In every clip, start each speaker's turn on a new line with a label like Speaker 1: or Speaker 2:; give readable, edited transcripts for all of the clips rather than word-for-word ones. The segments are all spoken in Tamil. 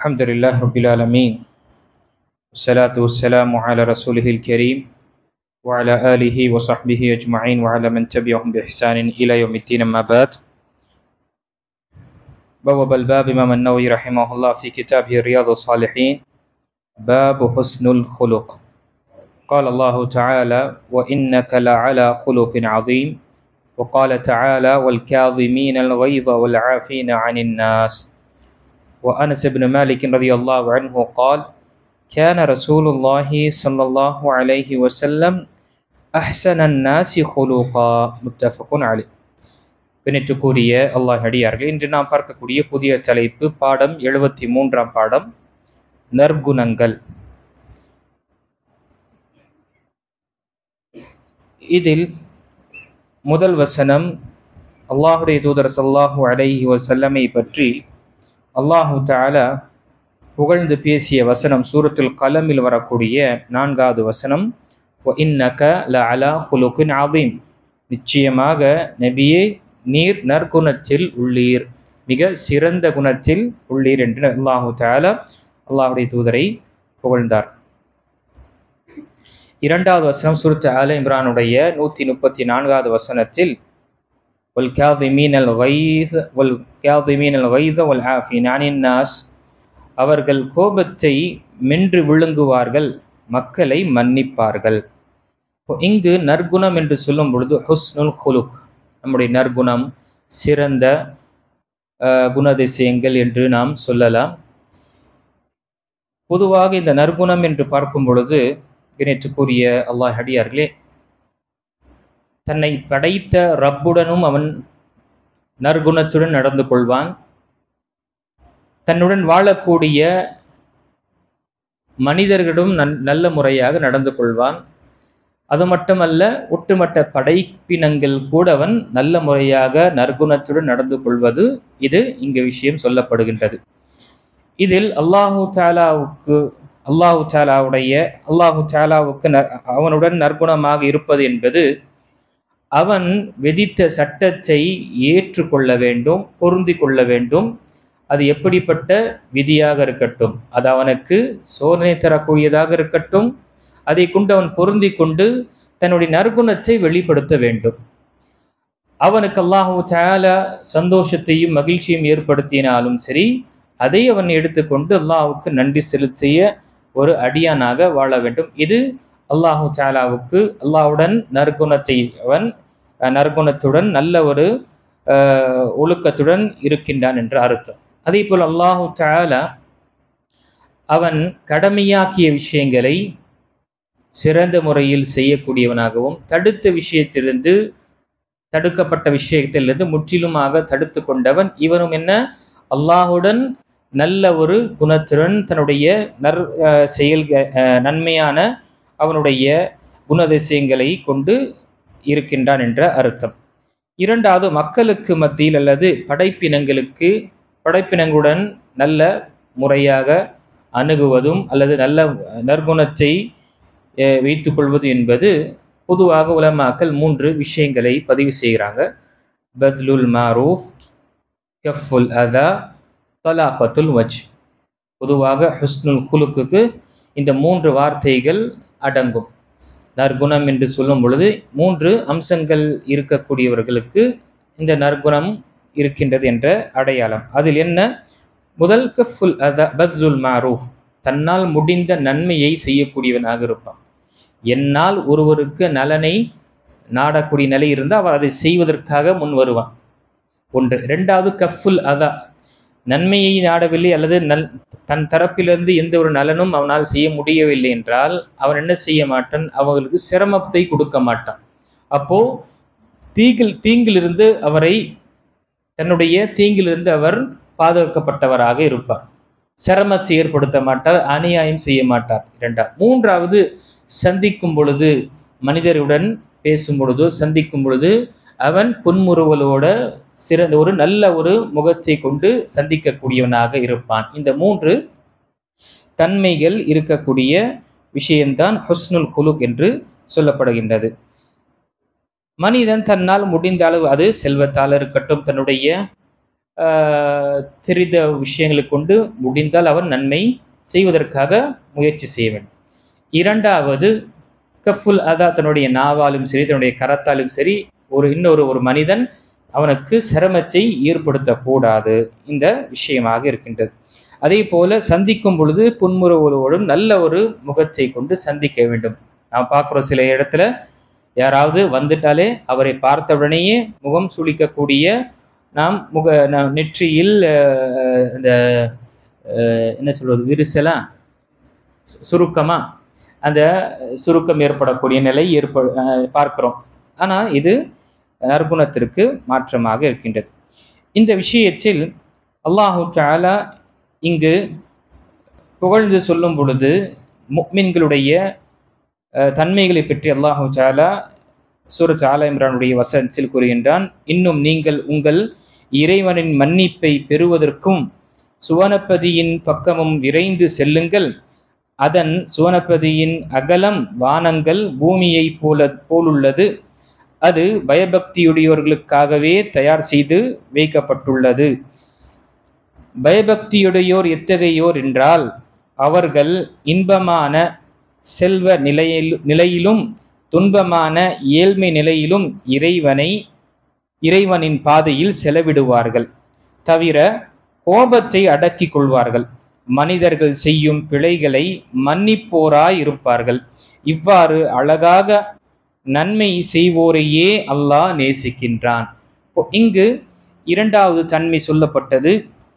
Speaker 1: الحمد لله رب العالمين والصلاة والسلام على رسوله الكريم وعلى آله وصحبه أجمعين وعلى من تبعهم بإحسان إلى يوم الدين أما بعد. بواب الباب إمام النووي رحمه الله في كتابه رياض الصالحين باب حسن الخلق. قال الله تعالى وإنك لعلى خلق عظيم. وقال تعالى والكاظمين الغيظ والعافين عن الناس. وأنس بن مالك رضي الله عنه قال كان رسول الله صلى الله عليه وسلم أحسن الناس خلقا. متفق عليه. பின்னிட்டுக்குரிய அல்லாஹ் அடியார்கள், இன்று நாம் பார்க்கக்கூடிய புதிய தலைப்பு பாடம் 73 பாடம் நற்குணங்கள். இதில் முதல் வசனம் அல்லாஹுடைய தூதர் ஸல்லல்லாஹு அலைஹி வஸல்லமை பற்றி அல்லாஹு தஆலா புகழ்ந்து பேசிய வசனம். சூரத்துல் கலமில் வரக்கூடிய 4வது வசனம் வஇன்னக லஅலா குலுகின் அதீம். நிச்சயமாக நபியே, நீர் நற்குணத்தில் உள்ளீர், மிக சிறந்த குணத்தில் உள்ளீர் என்று அல்லாஹு தஆலா அல்லாஹுடைய தூதரை புகழ்ந்தார். 2வது வசனம் சூரத் ஆல இம்ரானுடைய 134வது வசனத்தில் அவர்கள் கோபத்தை மென்று விழுங்குவார்கள், மக்களை மன்னிப்பார்கள். இங்கு நற்குணம் என்று சொல்லும் பொழுது ஹுஸ்னுல் குலுக், நம்முடைய நற்குணம், சிறந்த குணதிசயங்கள் என்று நாம் சொல்லலாம். பொதுவாக இந்த நற்குணம் என்று பார்க்கும் பொழுது நேற்றுக்குரிய அல்லாஹ் அடியார்களே, தன்னை படைத்த ரப்புடனும் அவன் நற்குணத்துடன் நடந்து கொள்வான், தன்னுடன் வாழக்கூடிய மனிதர்களிடம் நல்ல முறையாக நடந்து கொள்வான். அது மட்டுமல்ல, ஒட்டுமொத்த படைப்பினங்கள் கூட அவன் நல்ல முறையாக நற்குணத்துடன் நடந்து கொள்வது, இது இங்கு விஷயம் சொல்லப்படுகின்றது. இதில் அல்லாஹு தஆலாவுக்கு அவனுடன் நற்குணமாக இருப்பது என்பது அவன் விதித்த சட்டத்தை ஏற்றுக்கொள்ள வேண்டும், பொருந்தி கொள்ள வேண்டும். அது எப்படிப்பட்ட விதியாக இருக்கட்டும், அது அவனுக்கு சோதனை தரக்கூடியதாக இருக்கட்டும், அதை கொண்டு அவன் பொருந்தி கொண்டு தன்னுடைய நற்குணத்தை வெளிப்படுத்த வேண்டும். அவனுக்கு அல்லாஹு தஆலா சந்தோஷத்தையும் மகிழ்ச்சியும் ஏற்படுத்தினாலும் சரி, அதை அவன் எடுத்துக்கொண்டு அல்லாஹ்வுக்கு நன்றி செலுத்திய ஒரு அடியானாக வாழ வேண்டும். இது அல்லாஹு தஆலாவுக்கு அல்லாஹ்வுடன் நற்குணத்துடன் நல்ல ஒரு ஒழுக்கத்துடன் இருக்கின்றான் என்ற அர்த்தம். அதே போல் அல்லாஹு தஆலா அவன் கடமையாக்கிய விஷயங்களை சிறந்த முறையில் செய்யக்கூடியவனாகவும், தடுத்த விஷயத்திலிருந்து தடுக்கப்பட்ட விஷயத்திலிருந்து முற்றிலுமாக தடுத்து கொண்டவன். இவனும் என்ன, அல்லாஹுடன் நல்ல ஒரு குணத்துடன் தன்னுடைய நன்மையான அவனுடைய குணதிசயங்களை கொண்டு இருக்கின்றான் என்ற அர்த்தம். 2வது, மக்களுக்கு மத்தியில் அல்லது படைப்பினங்களுடன் நல்ல முறையாக அணுகுவதும் அல்லது நல்ல நற்குணத்தை வைத்துக் கொள்வது என்பது பொதுவாக உலமாக்கள் 3 விஷயங்களை பதிவு செய்கிறாங்க. பத்லுல் மாரூஃப், கஃபுல் அதா, தலாகத்துல் வஜ். பொதுவாக ஹுஸ்னுல் குலுக்கு இந்த 3 வார்த்தைகள் அடங்கும். நற்குணம் என்று சொல்லும் பொழுது 3 அம்சங்கள் இருக்கக்கூடியவர்களுக்கு இந்த நற்குணம் இருக்கின்றது என்ற அடையாளம். அதில் என்ன? முதல், கஃபுல் அதா, பத்லுல் மாரூஃப், தன்னால் முடிந்த நன்மையை செய்யக்கூடியவனாக இருப்பான். என்னால் ஒருவருக்கு நலனை நாடக்கூடிய நிலை இருந்தால் அவர் அதை செய்வதற்காக முன் வருவான். 1. 2வது, கஃபுல் அதா, நன்மையை நாடவில்லை அல்லது தன் தரப்பிலிருந்து எந்த ஒரு நலனும் அவனால் செய்ய முடியவில்லை என்றால் அவன் என்ன செய்ய மாட்டான், அவர்களுக்கு சிரமத்தை கொடுக்க மாட்டான். அப்போ தீங்கிலிருந்து தன்னுடைய தீங்கிலிருந்து அவர் பாதுகாக்கப்பட்டவராக இருப்பார். சிரமத்தை ஏற்படுத்த மாட்டார், அநியாயம் செய்ய மாட்டார். 3வது, சந்திக்கும் பொழுது, மனிதருடன் பேசும் பொழுதோ சந்திக்கும் பொழுது அவன் புன்முறுவலோட சிறந்த ஒரு நல்ல ஒரு முகத்தை கொண்டு சந்திக்கக்கூடியவனாக இருப்பான். இந்த 3 தன்மைகள் இருக்கக்கூடிய விஷயம்தான் ஹுஸ்னுல் குலுக் என்று சொல்லப்படுகின்றது. மனிதன் தன்னால் முடிந்த அளவு, அது செல்வத்தால் இருக்கட்டும், தன்னுடைய தெரிந்த விஷயங்களை கொண்டு முடிந்தால் அவர் நன்மை செய்வதற்காக முயற்சி செய்ய வேண்டும். இரண்டாவது, கஃபுல் அதா, தன்னுடைய நாவாலும் சரி தன்னுடைய கரத்தாலும் சரி இன்னொரு மனிதன் அவனுக்கு சிரமத்தை ஏற்படுத்தக்கூடாது இந்த விஷயமாக இருக்கின்றது. அதே போல சந்திக்கும் பொழுது புன்முறுவலோடும் நல்ல ஒரு முகத்தை கொண்டு சந்திக்க வேண்டும். நாம் பார்க்கிறோம் சில இடத்துல யாராவது வந்துட்டாலே அவரை பார்த்தவுடனேயே முகம் சுளிக்கக்கூடிய, நாம் நெற்றியில் இந்த என்ன சொல்வது, விரிசலா சுருக்கமா அந்த சுருக்கம் ஏற்படக்கூடிய நிலை பார்க்கிறோம். ஆனால் இது நற்குணத்திற்கு மாற்றமாக இருக்கின்றது. இந்த விஷயத்தில் அல்லாஹு தஆலா இங்கு புகழ்ந்து சொல்லும் பொழுது முஃமின்களுடைய தன்மைகளை பற்றி அல்லாஹு தஆலா சூரத் ஆல இம்ரானுடைய வசனத்தில் கூறுகின்றான், இன்னும் நீங்கள் உங்கள் இறைவனின் மன்னிப்பை பெறுவதற்கும் சுவனப்பதியின் பக்கமும் விரைந்து செல்லுங்கள். அதன் சுவனப்பதியின் அகலம் வானங்கள் பூமியை போலுள்ளது. அது பயபக்தியுடையோர்களுக்காகவே தயார் செய்து வைக்கப்பட்டுள்ளது. பயபக்தியுடையோர் எத்தகையோர் என்றால், அவர்கள் இன்பமான செல்வ நிலையிலும் துன்பமான ஏழ்மை நிலையிலும் இறைவனின் பாதையில் செலவிடுவார்கள். தவிர கோபத்தை அடக்கிக் கொள்வார்கள். மனிதர்கள் செய்யும் பிழைகளை மன்னிப்போராய் இருப்பார்கள். இவ்வாறு அழகாக நன்மை செய்வோரையே அல்லாஹ் நேசிக்கின்றான். இங்கு இரண்டாவது தன்மை சொல்லப்பட்டது.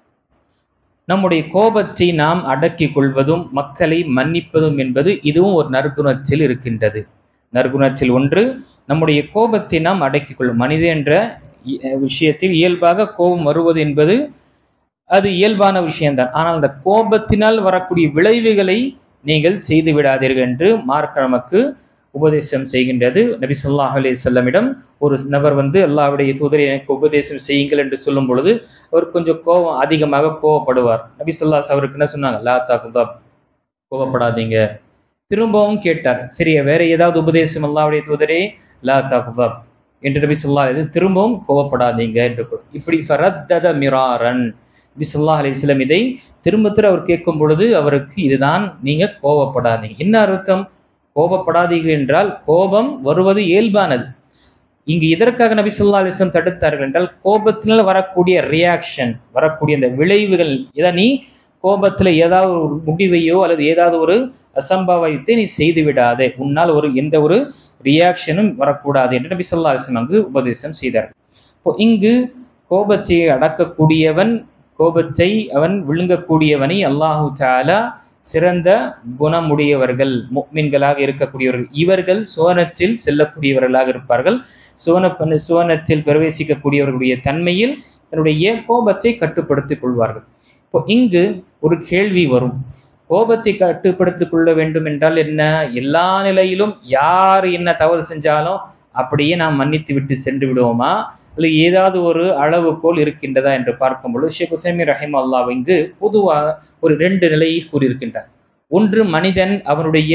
Speaker 1: நம்முடைய கோபத்தை நாம் அடக்கிக் கொள்வதும் மக்களை மன்னிப்பதும் என்பது இதுவும் ஒரு நற்குணத்தில் இருக்கின்றது. நற்குணத்தில் ஒன்று, நம்முடைய கோபத்தை நாம் அடக்கிக் கொள்ளும். மனிதன் என்ற விஷயத்தில் இயல்பாக கோபம் வருவது என்பது அது இயல்பான விஷயம்தான். ஆனால் அந்த கோபத்தினால் வரக்கூடிய விளைவுகளை நீங்கள் செய்து விடாதீர்கள் என்று மார்க்க நமக்கு உபதேசம் செய்கின்றது. நபி ஸல்லல்லாஹு அலைஹி வஸல்லமிடம் ஒரு நபர் வந்து, அல்லாஹ்வுடைய தூதரே எனக்கு உபதேசம் செய்யுங்கள் என்று சொல்லும் பொழுது அவர் கொஞ்சம் அதிகமாக கோபப்படுவார். நபி ஸல்லல்லாஹு அலைஹி அவருக்கு என்ன சொன்னாங்க? லா தக்தப், கோபப்படாதீங்க. திரும்பவும் கேட்டார், சரி வேற ஏதாவது உபதேசம் அல்லாஹ்வுடைய தூதரே? லா தக்தப் என்று நபி ஸல்லல்லாஹு அலைஹி திரும்பவும் கோபப்படாதீங்க என்று. இப்படி ஃபரத்தத மிராரன், நபி ஸல்லல்லாஹு அலைஹி வஸல்லம் இதை திரும்ப அவர் கேட்கும் பொழுது அவருக்கு இதுதான், நீங்க கோபப்படாதீங்க. என்ன அர்த்தம்? கோபப்படாதீர்கள் என்றால் கோபம் வருவது இயல்பானது. இங்கு இதற்காக நபி ஸல்லல்லாஹு அலைஹி வஸல்லம் தடுத்தார்கள் என்றால், கோபத்தினால் வரக்கூடிய ரியாக்ஷன், வரக்கூடிய அந்த விளைவுகள், இதை நீ கோபத்துல ஏதாவது ஒரு முடிவையோ அல்லது ஏதாவது ஒரு அசம்பாவித்தை நீ செய்து விடாதே, உன்னால் எந்த ஒரு ரியாக்ஷனும் வரக்கூடாது என்று நபி ஸல்லல்லாஹு அலைஹி வஸல்லம் அங்கு உபதேசம் செய்தார். இப்போ இங்கு கோபத்தை அடக்கக்கூடியவன், கோபத்தை அவன் விழுங்கக்கூடியவனை அல்லாஹு தஆலா சிறந்த குணமுடையவர்கள், முஃமின்களாக இருக்கக்கூடியவர்கள், இவர்கள் சுவனத்தில் செல்லக்கூடியவர்களாக இருப்பார்கள். சுவனத்தில் பிரவேசிக்கக்கூடியவர்களுடைய தன்மையில் தன்னுடைய கோபத்தை கட்டுப்படுத்திக் கொள்வார்கள். இப்போ இங்கு ஒரு கேள்வி வரும், கோபத்தை கட்டுப்படுத்திக் கொள்ள வேண்டும் என்றால் என்ன? எல்லா நிலையிலும் யார் என்ன தவறு செஞ்சாலும் அப்படியே நாம் மன்னித்து விட்டு சென்று விடுவோமா, அல்ல ஏதாவது ஒரு அளவுகோல் இருக்கின்றதா என்று பார்க்கும் பொழுது ஷேக் உசைமீன் ரஹிமஹுல்லாஹ் இங்கு பொதுவாக ஒரு 2 நிலையை கூறியிருக்கின்றார். ஒன்று, மனிதன் அவனுடைய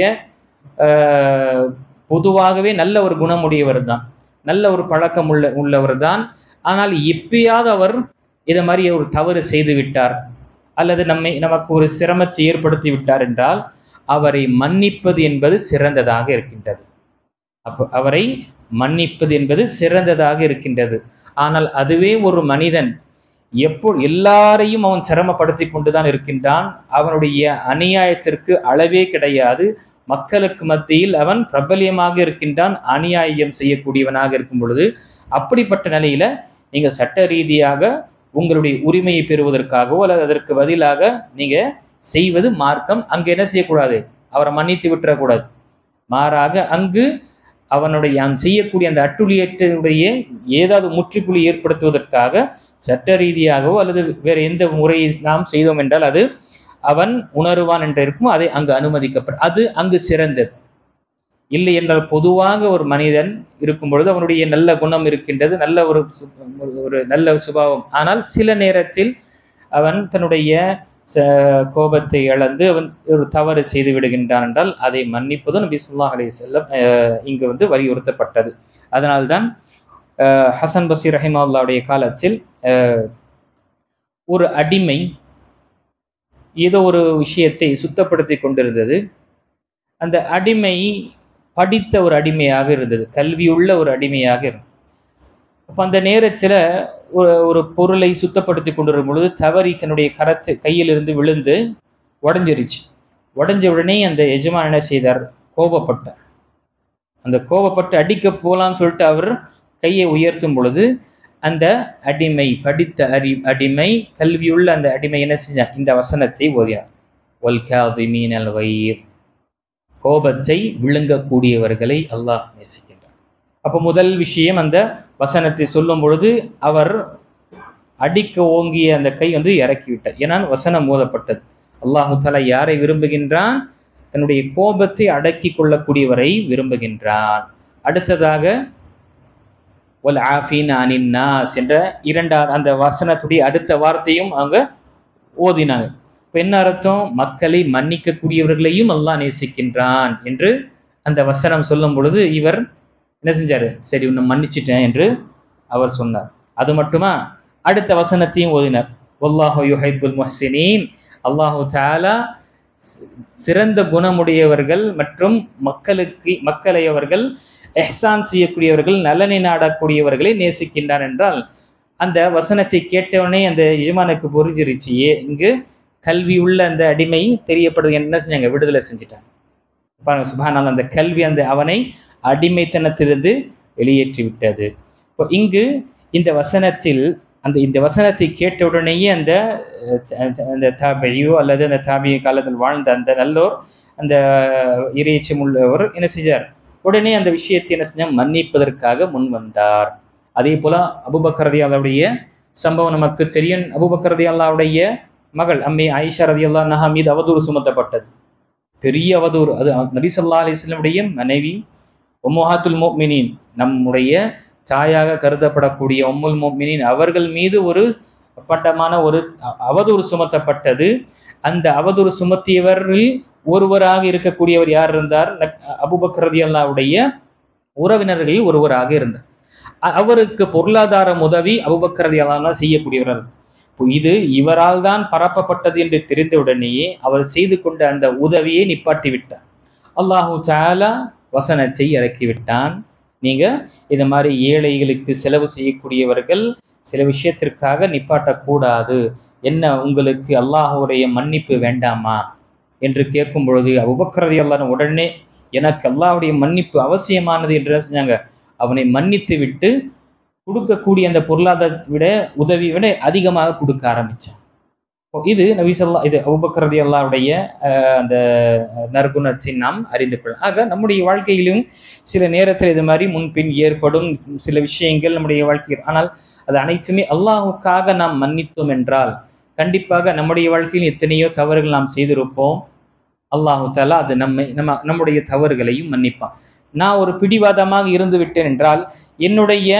Speaker 1: பொதுவாகவே நல்ல ஒரு குணமுடையவர் தான், நல்ல ஒரு பழக்கம் உள்ளவர் தான். ஆனால் எப்பயாவது அவர் இதை மாதிரி ஒரு தவறு செய்து விட்டார் அல்லது நமக்கு ஒரு சிரமத்தை ஏற்படுத்தி விட்டார் என்றால் அவரை மன்னிப்பது என்பது சிறந்ததாக இருக்கின்றது. அவரை மன்னிப்பது என்பது சிறந்ததாக இருக்கின்றது. ஆனால் அதுவே ஒரு மனிதன் எல்லாரையும் அவன் சிரமப்படுத்தி கொண்டுதான் இருக்கின்றான், அவனுடைய அநியாயத்திற்கு அளவே கிடையாது, மக்களுக்கு மத்தியில் அவன் பிரபல்யமாக இருக்கின்றான், அநியாயம் செய்யக்கூடியவனாக இருக்கும் பொழுது, அப்படிப்பட்ட நிலையில நீங்க சட்ட ரீதியாக உங்களுடைய உரிமையை பெறுவதற்காகவோ அல்லது அதற்கு பதிலாக நீங்க செய்வது மார்க்கம். அங்கு என்ன செய்யக்கூடாது? அவரை மன்னித்து விட்டுறக்கூடாது. மாறாக அங்கு அவனுடைய செய்யக்கூடிய அந்த அட்டுழியத்தினுடைய ஏதாவது முற்றுப்புள்ளி ஏற்படுத்துவதற்காக சட்ட ரீதியாகவோ அல்லது வேற எந்த முறையை நாம் செய்தோம் என்றால் அது அவன் உணருவான் என்று இருக்கும், அதை அங்கு அனுமதிக்கப்படும், அது அங்கு சிறந்தது. இல்லை என்றால் பொதுவாக ஒரு மனிதன் இருக்கும் பொழுது அவனுடைய நல்ல குணம் இருக்கின்றது, நல்ல ஒரு நல்ல சுபாவம், ஆனால் சில நேரத்தில் அவன் தன்னுடைய கோபத்தை இழந்து அவன் ஒரு தவறு செய்து விடுகின்றான் என்றால் அதை மன்னிப்பதும் நபி ஸல்லல்லாஹு அலைஹி வஸல்லம் இங்கு வலியுறுத்தப்பட்டது. அதனால்தான் ஹசன் பஸ்ரி ரஹிமஹுல்லாஹ்வுடைய காலத்தில் ஒரு அடிமை ஏதோ ஒரு விஷயத்தை சுத்தப்படுத்தி கொண்டிருந்தது. அந்த அடிமை படித்த ஒரு அடிமையாக இருந்தது, கல்வியுள்ள ஒரு அடிமையாக இருந்தது. அப்ப அந்த நேரத்துல ஒரு பொருளை சுத்தப்படுத்தி கொண்டிருக்கும் பொழுது தவறி தன்னுடைய கையிலிருந்து விழுந்து உடஞ்சிருச்சு. உடஞ்ச உடனே அந்த எஜமான் என்ன செய்தார்? கோபப்பட்டார். அந்த கோபப்பட்டு அடிக்க போலான்னு சொல்லிட்டு அவர் கையை உயர்த்தும் பொழுது அந்த அடிமை, படித்த அடிமை, கல்வியுள்ள அந்த அடிமை என்ன செஞ்சார்? இந்த வசனத்தை ஓதினார். வல் காதிமீனல் கைர், கோபத்தை விழுங்கக்கூடியவர்களை அல்லாஹ் நேசிக்கின்றார். அப்ப முதல் விஷயம், அந்த வசனத்தை சொல்லும் பொழுது அவர் அடிக்க ஓங்கிய அந்த கை இறக்கிவிட்டார். ஏன்னா வசனம் மோதப்பட்டது. அல்லாஹு தஆலா யாரை விரும்புகின்றான்? தன்னுடைய கோபத்தை அடக்கி கொள்ளக்கூடியவரை விரும்புகின்றான். அடுத்ததாக வல் ஆஃபீன அனின் நாஸ் என்ற இரண்டாவது அந்த வசனத்துடைய அடுத்த வார்த்தையும் அவங்க ஓதினாங்க. இப்ப என்ன அர்த்தம்? மக்களை மன்னிக்க கூடியவர்களையும் அல்லாஹ் நேசிக்கின்றான் என்று அந்த வசனம் சொல்லும் பொழுது இவர் என்ன செஞ்சாரு? சரி, உன்னை மன்னிச்சிட்டேன் என்று அவர் சொன்னார். அது மட்டுமா, அடுத்த வசனத்தையும் ஓதினார். வல்லாஹு யுஹிப்புல் முஹ்சினீன், அல்லாஹு தஆலா சிறந்த குணமுடையவர்கள் மற்றும் மக்களை அவர்கள் இஹ்சான் செய்யக்கூடியவர்கள், நலனை நாடக்கூடியவர்களை நேசிக்கின்றார் என்றால், அந்த வசனத்தை கேட்டவனே அந்த எஜமானுக்கு புரிஞ்சிருச்சு, இங்கு கல்வி உள்ள அந்த அடிமை தெரியப்படுது, என்ன செஞ்சாங்க? விடுதலை செஞ்சிட்டாங்க. சுப்ஹானல்லாஹ், அந்த கல்வி அவனை அடிமைத்தனத்திலிருந்து வெளியேற்றி விட்டது. இப்போ இங்கு இந்த வசனத்தில் இந்த வசனத்தை கேட்டவுடனேயே அந்த தாபியோ அல்லது அந்த தாபிய காலத்தில் வாழ்ந்த அந்த நல்லோர், அந்த இறையச்சம் உள்ளவர் என்ன செஞ்சார்? உடனே அந்த விஷயத்தை என்ன செஞ்சார்? மன்னிப்பதற்காக முன் வந்தார். அதே போல அபூபக்கர் ரலியல்லாஹுடைய சம்பவம் நமக்கு தெரியும். அபூபக்கர் ரலியல்லாஹுடைய மகள் அம்மை ஆயிஷா ரலியல்லாஹு அன்ஹா மீது அவதூறு சுமத்தப்பட்டது. பெரிய அவதூறு. அது நபி ஸல்லல்லாஹு அலைஹி வஸல்லம் மனைவி, உம்மஹாத்துல் முஃமினீன், நம்முடைய தாயாக கருதப்படக்கூடிய உம்முல் முஃமினீன் அவர்கள் மீது ஒரு அப்பட்டமான ஒரு அவதூறு சுமத்தப்பட்டது. அந்த அவதூறு சுமத்தியவரில் ஒருவராக இருக்கக்கூடியவர் யார் இருந்தார்? அபூபக்கர் ரலியல்லாஹுடைய உறவினர்களில் ஒருவராக இருந்தார். அவருக்கு பொருளாதார உதவி அபூபக்கர் ரலியல்லாஹு செய்யக்கூடியவர். இது இவரால் தான் பரப்பப்பட்டது என்று தெரிந்தவுடனேயே அவர் செய்து கொண்ட அந்த உதவியை நிப்பாட்டி விட்டார். அல்லாஹு தஆலா வசனத்தை இறக்கிவிட்டான். நீங்க இந்த மாதிரி ஏழைகளுக்கு செலவு செய்யக்கூடியவர்கள் சில விஷயத்திற்காக நிப்பாட்டக்கூடாது. என்ன, உங்களுக்கு அல்லாஹுடைய மன்னிப்பு வேண்டாமா என்று கேட்கும் பொழுது அபூபக்கர் ரலியல்லாஹு உடனே, எனக்கு அல்லாஹுடைய மன்னிப்பு அவசியமானது என்று செஞ்சாங்க. அவனை மன்னித்து விட்டு கொடுக்கக்கூடிய அந்த பொருளாதாரத்தை உதவியை விட அதிகமாக கொடுக்க ஆரம்பிச்சான். இது நபி ஸல்லல்லாஹு இது அபூபக்கர் ரலியல்லாஹுடைய அந்த நற்குணத்தை நாம் அறிந்து கொள்ளலாம். ஆக நம்முடைய வாழ்க்கையிலும் சில நேரத்தில் இது மாதிரி முன்பின் ஏற்படும் சில விஷயங்கள் நம்முடைய வாழ்க்கையில், ஆனால் அது அனைத்துமே அல்லாஹுக்காக நாம் மன்னித்தோம் என்றால் கண்டிப்பாக நம்முடைய வாழ்க்கையில் எத்தனையோ தவறுகள் நாம் செய்திருப்போம். அல்லாஹு தஆலா அது நம்முடைய தவறுகளையும் மன்னிப்பான். நான் ஒரு பிடிவாதமாக இருந்து விட்டேன் என்றால் என்னுடைய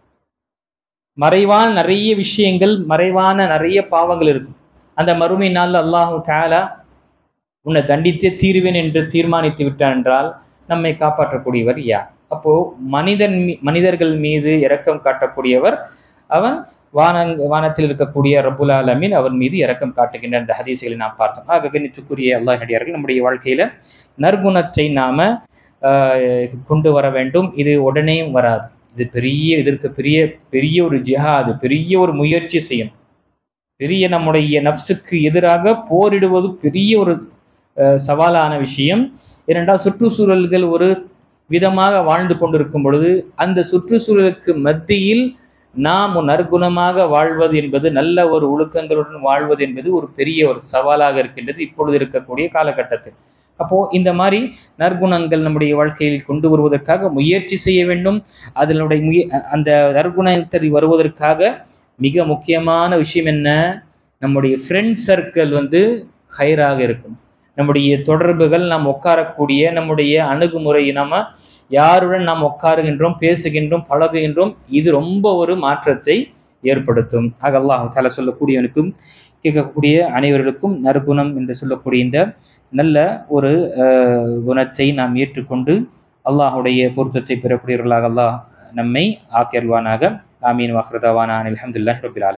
Speaker 1: மறைவான நிறைய விஷயங்கள், மறைவான நிறைய பாவங்கள் இருக்கும். அந்த மறுமை நாள் அல்லாஹு தஆலா உன்னை தண்டித்தே தீருவேன் என்று தீர்மானித்து விட்டான் என்றால் நம்மை காப்பாற்றக்கூடியவர் யார்? அப்போ மனிதர்கள் மீது இரக்கம் காட்டக்கூடியவர் அவன் வானத்தில் இருக்கக்கூடிய ரப்புல் ஆலமீன் அவன் மீது இரக்கம் காட்டுகின்ற அந்த ஹதீஸ்களை நாம் பார்த்தோம். ஆக கண்ணியத்துக்குரிய அல்லாஹ் நடிகார்கள், நம்முடைய வாழ்க்கையில நற்குணத்தை நாம கொண்டு வர வேண்டும். இது உடனே வராது. இதற்கு பெரிய ஒரு ஜிஹாது, பெரிய ஒரு முயற்சி செய்யணும். பெரிய நம்முடைய நஃப்ஸுக்கு எதிராக போரிடுவது பெரிய ஒரு சவாலான விஷயம். ஏனென்றால் சுற்றுச்சூழல்கள் ஒரு விதமாக வாழ்ந்து கொண்டிருக்கும் பொழுது அந்த சுற்றுச்சூழலுக்கு மத்தியில் நாம் நற்குணமாக வாழ்வது என்பது, நல்ல ஒரு ஒழுக்கங்களுடன் வாழ்வது என்பது ஒரு பெரிய ஒரு சவாலாக இருக்கின்றது இப்பொழுது இருக்கக்கூடிய காலகட்டத்தில். அப்போ இந்த மாதிரி நற்குணங்கள் நம்முடைய வாழ்க்கையில் கொண்டு வருவதற்காக முயற்சி செய்ய வேண்டும். அதனுடைய அந்த நற்குணத்தை வருவதற்காக மிக முக்கியமான விஷயம் என்ன? நம்முடைய ஃப்ரெண்ட் சர்க்கிள் ஹைராக இருக்கும். நம்முடைய தொடர்புகள், நாம் உட்காரக்கூடிய நம்முடைய அணுகுமுறை, நாம யாருடன் நாம் உட்காருகின்றோம், பேசுகின்றோம், பழகுகின்றோம், இது ரொம்ப ஒரு மாற்றத்தை ஏற்படுத்தும். ஆக அல்லாஹ் தஆலா சொல்லக்கூடியவனுக்கும் கேட்கக்கூடிய அனைவர்களுக்கும் நற்குணம் என்று சொல்லக்கூடிய இந்த நல்ல ஒரு குணத்தை நாம் ஏற்றுக்கொண்டு அல்லாஹுடைய பொருத்தத்தை பெறக்கூடியவர்களாக அல்லாஹ் நம்மை ஆக்கியல்வானாக. ஆமீன். வாஹிரு தஅவானா அல்ஹம்துலில்லாஹி ரப்பில் ஆலமீன்.